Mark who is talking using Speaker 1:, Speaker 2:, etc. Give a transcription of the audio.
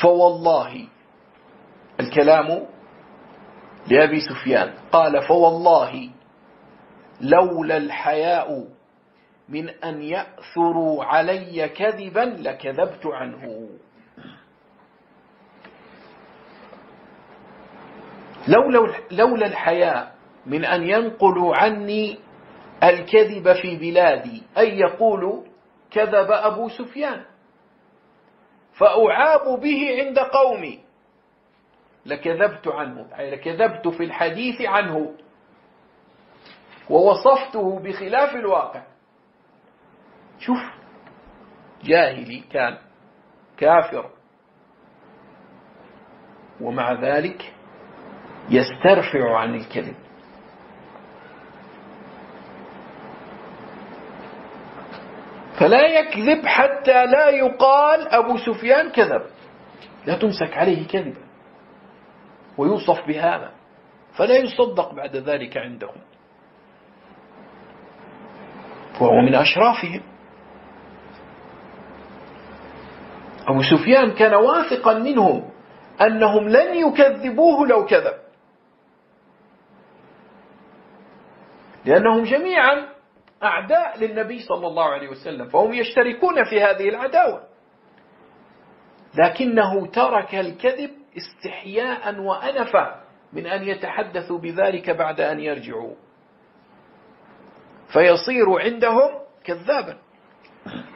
Speaker 1: فوالله، الكلام لأبي سفيان، قال فوالله لولا الحياء من أن يأثروا علي كذبا لكذبت عنه. لولا الحياء من أن ينقلوا عني الكذب في بلادي، أي يقول كذب أبو سفيان فأعاب به عند قومي، لكذبت عنه، أي لكذبت في الحديث عنه ووصفته بخلاف الواقع. شوف، جاهلي كان كافر ومع ذلك يسترفع عن الكذب. فلا يكذب حتى لا يقال أبو سفيان كذب، لا تمسك عليه كذبا ويوصف بهذا، فلا يصدق بعد ذلك عندهم، وهو من أشرافهم. أبو سفيان كان واثقا منهم أنهم لن يكذبوه لو كذب، لأنهم جميعا أعداء للنبي صلى الله عليه وسلم، فهم يشتركون في هذه العداوة، لكنه ترك الكذب استحياء وأنفا من أن يتحدثوا بذلك بعد أن يرجعوا، فيصير عندهم كذابا.